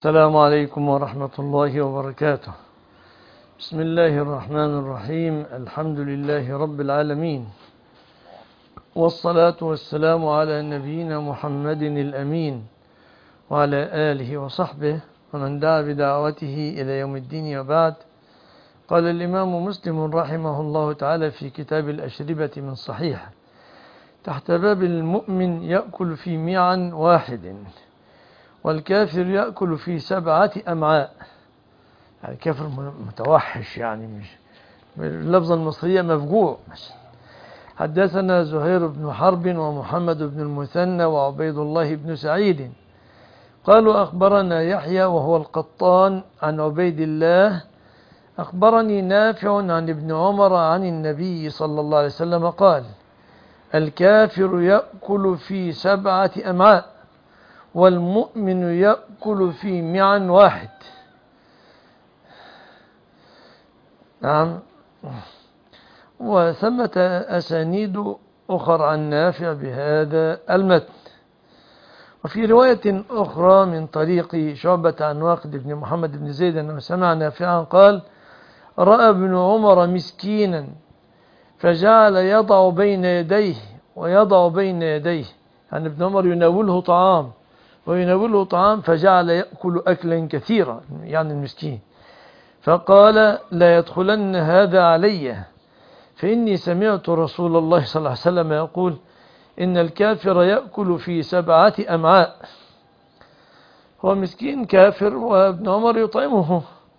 السلام عليكم ورحمة الله وبركاته. بسم الله الرحمن الرحيم. الحمد لله رب العالمين، والصلاة والسلام على نبينا محمد الأمين وعلى آله وصحبه ومن دعا بدعوته إلى يوم الدين. وبعد، قال الإمام مسلم رحمه الله تعالى في كتاب الأشربة من صحيح تحت باب المؤمن يأكل في معا واحد والكافر يأكل في 7 أمعاء. يعني كافر متوحش، يعني مش اللفظة المصرية مفجوع. حدثنا زهير بن حرب ومحمد بن المثنى وعبيد الله بن سعيد قالوا أخبرنا يحيى وهو القطان عن عبيد الله أخبرني نافع عن ابن عمر عن النبي صلى الله عليه وسلم قال: الكافر يأكل في 7 أمعاء والمؤمن يأكل في معا واحد. نعم. وثمة أسانيد أخر عن نافع بهذا المتن. وفي رواية أخرى من طريق شعبة عن واقد بن محمد بن زيد أنه سمع نافعا قال: رأى ابن عمر مسكينا فجعل يضع بين يديه ويضع بين يديه، يعني ابن عمر يناوله طعام ويناوله طعام فجعل يأكل أكلا كثيرا، يعني المسكين. فقال: لا يدخلن هذا علي، فإني سمعت رسول الله صلى الله عليه وسلم يقول: إن الكافر يأكل في 7 أمعاء. هو مسكين كافر وابن عمر يطعمه،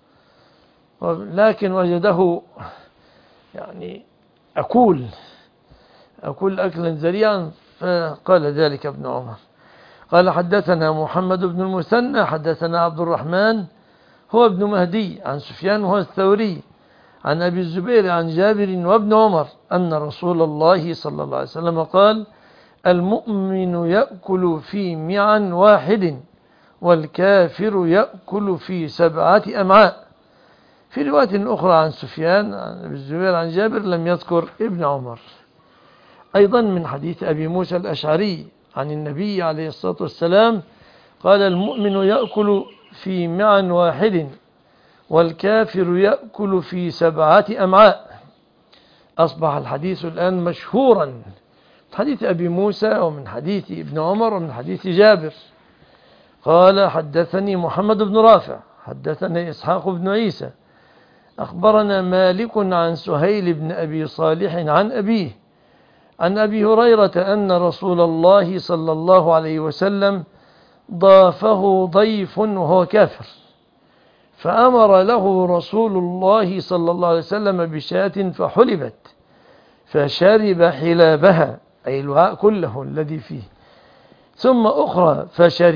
لكن وجده يعني أكل أكلا ذريعا، فقال ذلك ابن عمر. قال: حدثنا محمد بن المثنى حدثنا عبد الرحمن هو ابن مهدي عن سفيان هو الثوري عن أبي الزبير عن جابر وابن عمر أن رسول الله صلى الله عليه وسلم قال: المؤمن يأكل في معا واحد والكافر يأكل في 7 أمعاء. في رواية أخرى عن سفيان عن أبي الزبير عن جابر لم يذكر ابن عمر. أيضا من حديث أبي موسى الأشعري عن النبي عليه الصلاة والسلام قال: المؤمن يأكل في معا واحد والكافر يأكل في 7 أمعاء. أصبح الحديث الآن مشهورا من حديث أبي موسى ومن حديث ابن عمر ومن حديث جابر. قال: حدثني محمد بن رافع حدثني إسحاق بن عيسى أخبرنا مالك عن سهيل بن أبي صالح عن أبيه عن أبي هريرة أن رسول الله صلى الله عليه وسلم ضافه ضيف وهو كافر، فأمر له رسول الله صلى الله عليه وسلم بشاة فحلبت فشرب حلابها، أي الوعاء كله الذي فيه، ثم أخرى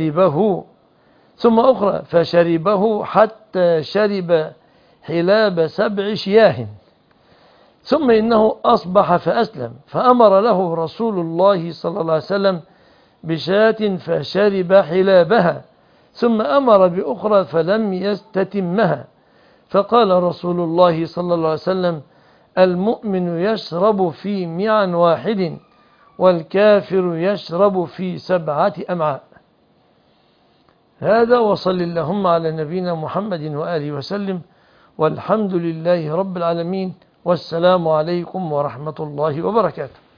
فشربه حتى شرب حلاب 7 شياه، ثم إنه أصبح فأسلم، فأمر له رسول الله صلى الله عليه وسلم بشاة فشرب حلابها، ثم أمر بأخرى فلم يستتمها، فقال رسول الله صلى الله عليه وسلم: المؤمن يشرب في معا واحد والكافر يشرب في 7 أمعاء. هذا، وصل اللهم على نبينا محمد وآله وسلم، والحمد لله رب العالمين، والسلام عليكم ورحمة الله وبركاته.